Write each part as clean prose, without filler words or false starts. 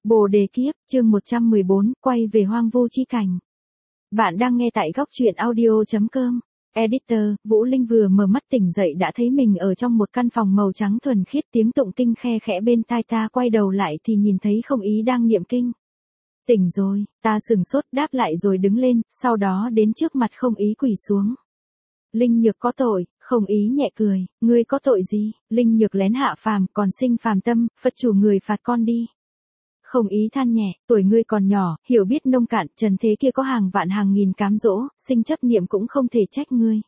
Bồ đề kiếp, chương 114, quay về hoang vu chi cảnh. Bạn đang nghe tại góc truyện audio.com. Editor, Vũ Linh vừa mở mắt tỉnh dậy đã thấy mình ở trong một căn phòng màu trắng thuần khiết, tiếng tụng kinh khe khẽ bên tai ta, quay đầu lại thì nhìn thấy Không Ý đang niệm kinh. Tỉnh rồi, ta sừng sốt đáp lại rồi đứng lên, sau đó đến trước mặt Không Ý quỳ xuống. Linh Nhược có tội. Không Ý nhẹ cười, ngươi có tội gì? Linh Nhược lén hạ phàm, còn sinh phàm tâm, Phật chủ người phạt con đi. Không Ý than nhẹ, tuổi ngươi còn nhỏ, hiểu biết nông cạn, trần thế kia có hàng vạn hàng nghìn cám dỗ, sinh chấp niệm cũng không thể trách ngươi.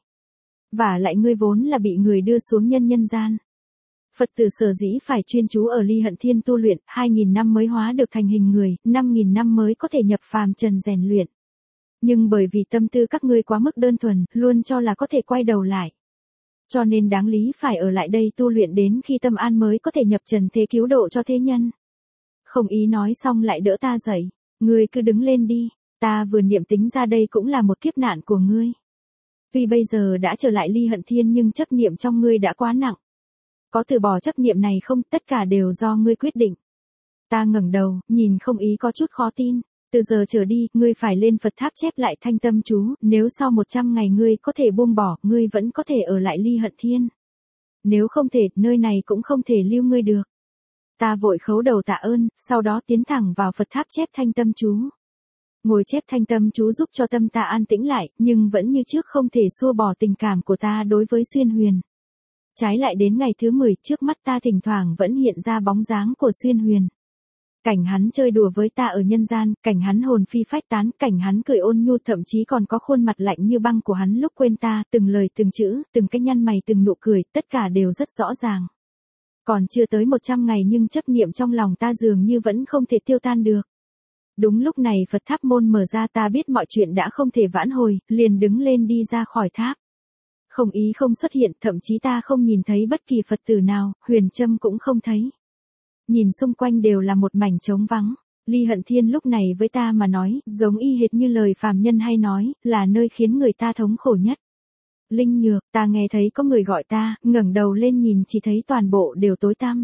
Và lại ngươi vốn là bị người đưa xuống nhân gian. Phật tử sở dĩ phải chuyên chú ở Ly Hận Thiên tu luyện, 2.000 năm mới hóa được thành hình người, 5.000 năm mới có thể nhập phàm trần rèn luyện. Nhưng bởi vì tâm tư các ngươi quá mức đơn thuần, luôn cho là có thể quay đầu lại. Cho nên đáng lý phải ở lại đây tu luyện đến khi tâm an mới có thể nhập trần thế cứu độ cho thế nhân. Không Ý nói xong lại đỡ ta dậy. Ngươi cứ đứng lên đi, ta vừa niệm tính ra đây cũng là một kiếp nạn của ngươi. Vì bây giờ đã trở lại Ly Hận Thiên nhưng chấp niệm trong ngươi đã quá nặng. Có từ bỏ chấp niệm này không, tất cả đều do ngươi quyết định. Ta ngẩng đầu, nhìn Không Ý có chút khó tin. Từ giờ trở đi, ngươi phải lên Phật tháp chép lại thanh tâm chú, nếu sau 100 ngày ngươi có thể buông bỏ, ngươi vẫn có thể ở lại Ly Hận Thiên. Nếu không thể, nơi này cũng không thể lưu ngươi được. Ta vội khấu đầu tạ ơn, sau đó tiến thẳng vào Phật tháp chép thanh tâm chú. Ngồi chép thanh tâm chú giúp cho tâm ta an tĩnh lại, nhưng vẫn như trước không thể xua bỏ tình cảm của ta đối với Xuyên Huyền. Trái lại đến ngày thứ 10, trước mắt ta thỉnh thoảng vẫn hiện ra bóng dáng của Xuyên Huyền. Cảnh hắn chơi đùa với ta ở nhân gian, cảnh hắn hồn phi phách tán, cảnh hắn cười ôn nhu, thậm chí còn có khuôn mặt lạnh như băng của hắn lúc quên ta, từng lời từng chữ, từng cái nhăn mày, từng nụ cười, tất cả đều rất rõ ràng. Còn chưa tới 100 ngày nhưng chấp niệm trong lòng ta dường như vẫn không thể tiêu tan được. Đúng lúc này Phật tháp môn mở ra, ta biết mọi chuyện đã không thể vãn hồi, liền đứng lên đi ra khỏi tháp. Không Ý không xuất hiện, thậm chí ta không nhìn thấy bất kỳ Phật tử nào, Huyền Trâm cũng không thấy. Nhìn xung quanh đều là một mảnh trống vắng. Ly Hận Thiên lúc này với ta mà nói, giống y hệt như lời phàm nhân hay nói, là nơi khiến người ta thống khổ nhất. Linh Nhược, ta nghe thấy có người gọi ta, ngẩng đầu lên nhìn chỉ thấy toàn bộ đều tối tăm.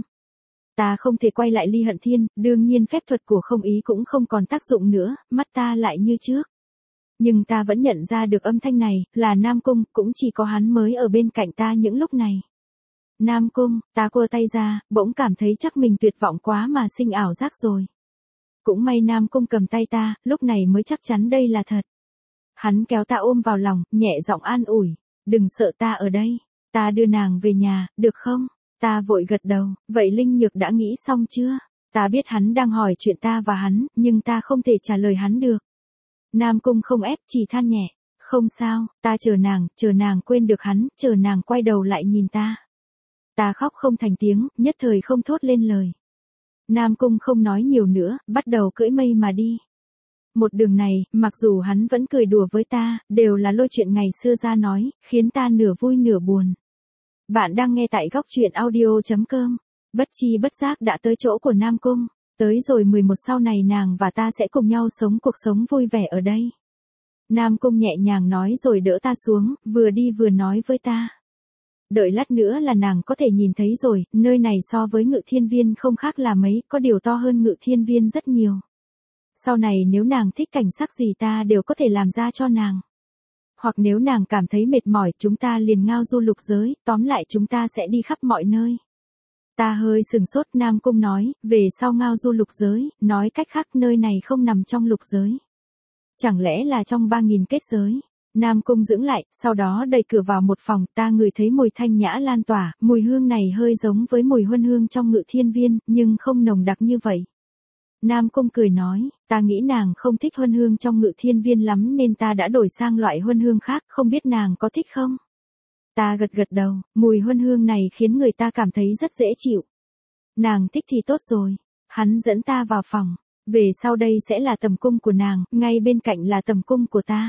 Ta không thể quay lại Ly Hận Thiên, đương nhiên phép thuật của Không Ý cũng không còn tác dụng nữa, mắt ta lại như trước. Nhưng ta vẫn nhận ra được âm thanh này, là Nam Cung, cũng chỉ có hắn mới ở bên cạnh ta những lúc này. Nam Cung, ta quơ tay ra, bỗng cảm thấy chắc mình tuyệt vọng quá mà sinh ảo giác rồi. Cũng may Nam Cung cầm tay ta, lúc này mới chắc chắn đây là thật. Hắn kéo ta ôm vào lòng, nhẹ giọng an ủi. Đừng sợ, ta ở đây. Ta đưa nàng về nhà, được không? Ta vội gật đầu. Vậy Linh Nhược đã nghĩ xong chưa? Ta biết hắn đang hỏi chuyện ta và hắn, nhưng ta không thể trả lời hắn được. Nam Cung không ép, chỉ than nhẹ. Không sao, ta chờ nàng quên được hắn, chờ nàng quay đầu lại nhìn ta. Ta khóc không thành tiếng, nhất thời không thốt lên lời. Nam Cung không nói nhiều nữa, bắt đầu cưỡi mây mà đi. Một đường này, mặc dù hắn vẫn cười đùa với ta, đều là lôi chuyện ngày xưa ra nói, khiến ta nửa vui nửa buồn. Bạn đang nghe tại góc truyện audio.com. Bất chi bất giác đã tới chỗ của Nam Cung. Tới rồi 11 sau này nàng và ta sẽ cùng nhau sống cuộc sống vui vẻ ở đây. Nam Cung nhẹ nhàng nói rồi đỡ ta xuống, vừa đi vừa nói với ta. Đợi lát nữa là nàng có thể nhìn thấy rồi, nơi này so với Ngự Thiên Viên không khác là mấy, có điều to hơn Ngự Thiên Viên rất nhiều. Sau này nếu nàng thích cảnh sắc gì ta đều có thể làm ra cho nàng. Hoặc nếu nàng cảm thấy mệt mỏi, chúng ta liền ngao du lục giới, tóm lại chúng ta sẽ đi khắp mọi nơi. Ta hơi sừng sốt, Nam Cung nói, về sau ngao du lục giới, nói cách khác nơi này không nằm trong lục giới. Chẳng lẽ là trong 3.000 kết giới? Nam Cung dưỡng lại, sau đó đẩy cửa vào một phòng, ta ngửi thấy mùi thanh nhã lan tỏa, mùi hương này hơi giống với mùi huân hương trong Ngự Thiên Viên, nhưng không nồng đặc như vậy. Nam Cung cười nói, ta nghĩ nàng không thích huân hương trong Ngự Thiên Viên lắm nên ta đã đổi sang loại huân hương khác, không biết nàng có thích không? Ta gật đầu, mùi huân hương này khiến người ta cảm thấy rất dễ chịu. Nàng thích thì tốt rồi. Hắn dẫn ta vào phòng. Về sau đây sẽ là tầm cung của nàng, ngay bên cạnh là tầm cung của ta.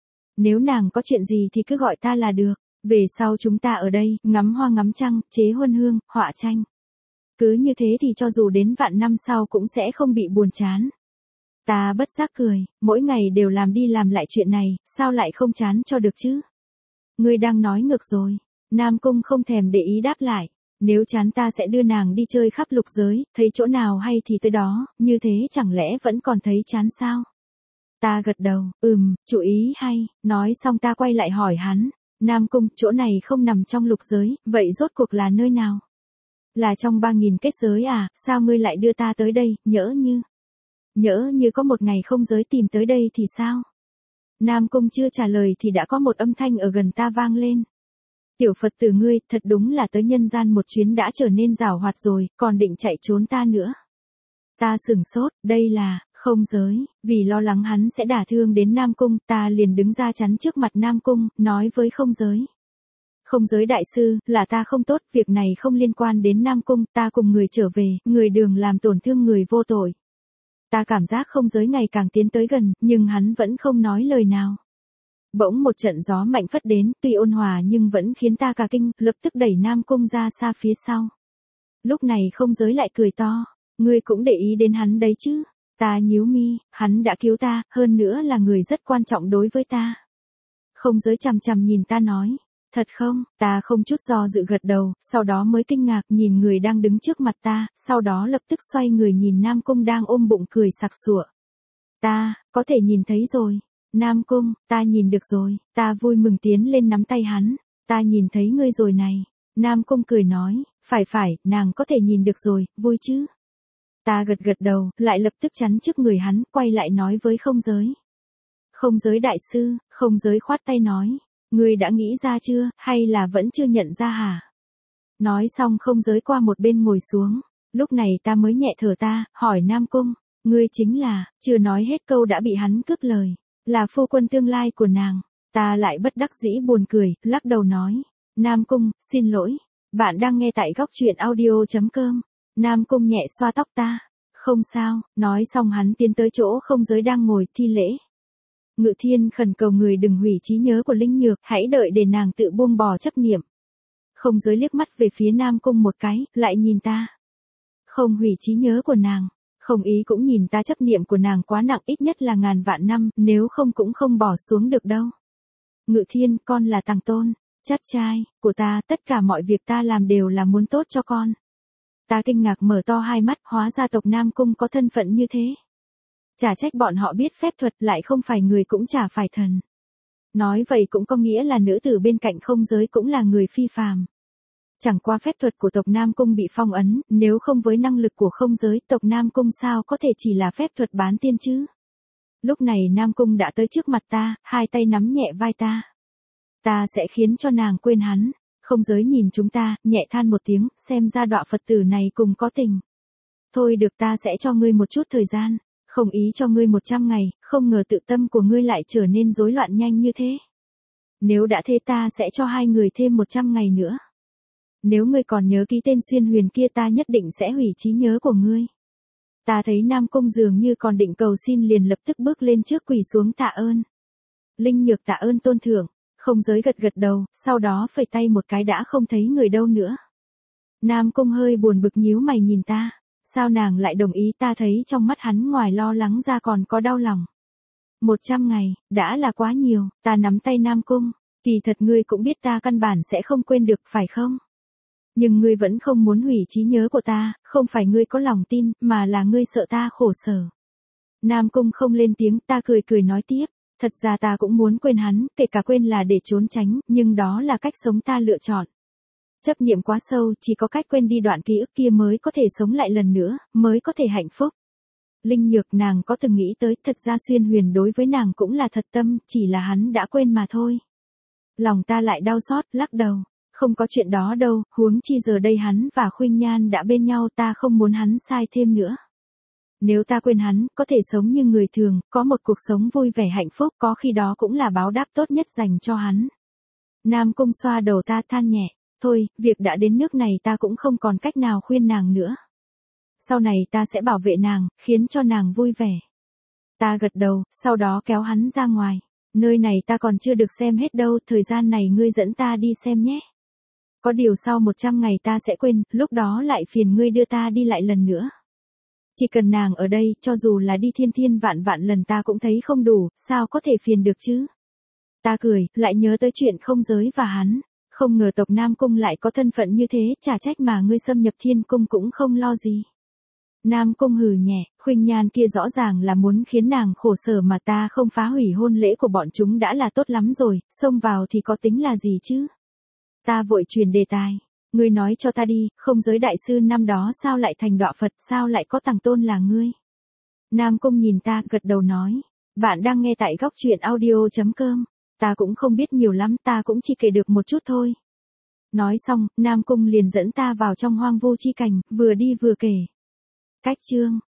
Nếu nàng có chuyện gì thì cứ gọi ta là được. Về sau chúng ta ở đây, ngắm hoa ngắm trăng, chế huân hương, họa tranh. Cứ như thế thì cho dù đến vạn năm sau cũng sẽ không bị buồn chán. Ta bất giác cười, mỗi ngày đều làm đi làm lại chuyện này, sao lại không chán cho được chứ? Ngươi đang nói ngược rồi. Nam Cung không thèm để ý đáp lại. Nếu chán ta sẽ đưa nàng đi chơi khắp lục giới, thấy chỗ nào hay thì tới đó, như thế chẳng lẽ vẫn còn thấy chán sao? Ta gật đầu, chủ ý hay, nói xong ta quay lại hỏi hắn, Nam Cung, chỗ này không nằm trong lục giới, vậy rốt cuộc là nơi nào? Là trong 3.000 kết giới à, sao ngươi lại đưa ta tới đây, nhỡ như có một ngày không giới tìm tới đây thì sao? Nam Cung chưa trả lời thì đã có một âm thanh ở gần ta vang lên. Tiểu Phật tử ngươi, thật đúng là tới nhân gian một chuyến đã trở nên giàu hoạt rồi, còn định chạy trốn ta nữa. Ta sửng sốt, đây là không giới, vì lo lắng hắn sẽ đả thương đến Nam Cung, ta liền đứng ra chắn trước mặt Nam Cung, nói với không giới. Không giới đại sư, là ta không tốt, việc này không liên quan đến Nam Cung, ta cùng người trở về, người đường làm tổn thương người vô tội. Ta cảm giác không giới ngày càng tiến tới gần, nhưng hắn vẫn không nói lời nào. Bỗng một trận gió mạnh phất đến, tuy ôn hòa nhưng vẫn khiến ta cả kinh, lập tức đẩy Nam Cung ra xa phía sau. Lúc này không giới lại cười to, ngươi cũng để ý đến hắn đấy chứ. Ta nhíu mi, hắn đã cứu ta, hơn nữa là người rất quan trọng đối với ta. Không giới chằm chằm nhìn ta nói, thật không, ta không chút do dự gật đầu, sau đó mới kinh ngạc nhìn người đang đứng trước mặt ta, sau đó lập tức xoay người nhìn Nam Cung đang ôm bụng cười sặc sụa. Ta, có thể nhìn thấy rồi. Nam Cung, ta nhìn được rồi, ta vui mừng tiến lên nắm tay hắn, ta nhìn thấy ngươi rồi này. Nam Cung cười nói, phải, nàng có thể nhìn được rồi, vui chứ. Ta gật đầu, lại lập tức chắn trước người hắn, quay lại nói với không giới. Không giới đại sư, không giới khoát tay nói, ngươi đã nghĩ ra chưa, hay là vẫn chưa nhận ra hả? Nói xong không giới qua một bên ngồi xuống, lúc này ta mới nhẹ thở ta, hỏi Nam Cung, ngươi chính là, chưa nói hết câu đã bị hắn cướp lời, là phu quân tương lai của nàng. Ta lại bất đắc dĩ buồn cười, lắc đầu nói, Nam Cung, xin lỗi, bạn đang nghe tại góc truyện audio.com. Nam Cung nhẹ xoa tóc ta, không sao, nói xong hắn tiến tới chỗ không giới đang ngồi thi lễ. Ngự Thiên khẩn cầu người đừng hủy trí nhớ của Linh Nhược, hãy đợi để nàng tự buông bỏ chấp niệm. Không giới liếc mắt về phía Nam Cung một cái, lại nhìn ta. Không hủy trí nhớ của nàng, không ý cũng nhìn ta chấp niệm của nàng quá nặng ít nhất là ngàn vạn năm, nếu không cũng không bỏ xuống được đâu. Ngự Thiên, con là Tàng Tôn, chắt trai, của ta, tất cả mọi việc ta làm đều là muốn tốt cho con. Ta kinh ngạc mở to hai mắt, hóa ra tộc Nam Cung có thân phận như thế. Chả trách bọn họ biết phép thuật lại không phải người cũng chả phải thần. Nói vậy cũng có nghĩa là nữ tử bên cạnh không giới cũng là người phi phàm. Chẳng qua phép thuật của tộc Nam Cung bị phong ấn, nếu không với năng lực của không giới, tộc Nam Cung sao có thể chỉ là phép thuật bán tiên chứ. Lúc này Nam Cung đã tới trước mặt ta, hai tay nắm nhẹ vai ta. Ta sẽ khiến cho nàng quên hắn. Không giới nhìn chúng ta, nhẹ than một tiếng, xem ra đọa Phật tử này cùng có tình. Thôi được, ta sẽ cho ngươi một chút thời gian, không ý cho ngươi 100 ngày, không ngờ tự tâm của ngươi lại trở nên rối loạn nhanh như thế. Nếu đã thế ta sẽ cho hai người thêm 100 ngày nữa. Nếu ngươi còn nhớ ký tên Xuyên Huyền kia ta nhất định sẽ hủy trí nhớ của ngươi. Ta thấy Nam Cung dường như còn định cầu xin liền lập tức bước lên trước quỳ xuống tạ ơn. Linh Nhược tạ ơn tôn thượng. Không giới gật đầu, sau đó phẩy tay một cái đã không thấy người đâu nữa. Nam Cung hơi buồn bực nhíu mày nhìn ta, sao nàng lại đồng ý, ta thấy trong mắt hắn ngoài lo lắng ra còn có đau lòng. 100 ngày, đã là quá nhiều, ta nắm tay Nam Cung, kỳ thật ngươi cũng biết ta căn bản sẽ không quên được phải không? Nhưng ngươi vẫn không muốn hủy trí nhớ của ta, không phải ngươi có lòng tin, mà là ngươi sợ ta khổ sở. Nam Cung không lên tiếng, ta cười nói tiếp. Thật ra ta cũng muốn quên hắn, kể cả quên là để trốn tránh, nhưng đó là cách sống ta lựa chọn. Chấp niệm quá sâu, chỉ có cách quên đi đoạn ký ức kia mới có thể sống lại lần nữa, mới có thể hạnh phúc. Linh Nhược, nàng có từng nghĩ tới, thật ra Xuyên Huyền đối với nàng cũng là thật tâm, chỉ là hắn đã quên mà thôi. Lòng ta lại đau xót, lắc đầu, không có chuyện đó đâu, huống chi giờ đây hắn và Khuynh Nhan đã bên nhau, ta không muốn hắn sai thêm nữa. Nếu ta quên hắn, có thể sống như người thường, có một cuộc sống vui vẻ hạnh phúc, có khi đó cũng là báo đáp tốt nhất dành cho hắn. Nam Cung xoa đầu ta than nhẹ, thôi, việc đã đến nước này ta cũng không còn cách nào khuyên nàng nữa. Sau này ta sẽ bảo vệ nàng, khiến cho nàng vui vẻ. Ta gật đầu, sau đó kéo hắn ra ngoài. Nơi này ta còn chưa được xem hết đâu, thời gian này ngươi dẫn ta đi xem nhé. Có điều sau 100 ngày ta sẽ quên, lúc đó lại phiền ngươi đưa ta đi lại lần nữa. Chỉ cần nàng ở đây, cho dù là đi thiên vạn lần ta cũng thấy không đủ, sao có thể phiền được chứ? Ta cười, lại nhớ tới chuyện không giới và hắn. Không ngờ tộc Nam Cung lại có thân phận như thế, chả trách mà ngươi xâm nhập Thiên Cung cũng không lo gì. Nam Cung hừ nhẹ, Khuynh Nhan kia rõ ràng là muốn khiến nàng khổ sở mà ta không phá hủy hôn lễ của bọn chúng đã là tốt lắm rồi, xông vào thì có tính là gì chứ? Ta vội truyền đề tài. Ngươi nói cho ta đi, không giới đại sư năm đó sao lại thành đọa Phật, sao lại có Tằng Tôn là ngươi? Nam Cung nhìn ta, gật đầu nói. Bạn đang nghe tại góc truyện audio.com. Ta cũng không biết nhiều lắm, ta cũng chỉ kể được một chút thôi. Nói xong, Nam Cung liền dẫn ta vào trong Hoang Vu Chi Cảnh, vừa đi vừa kể. Cách chương.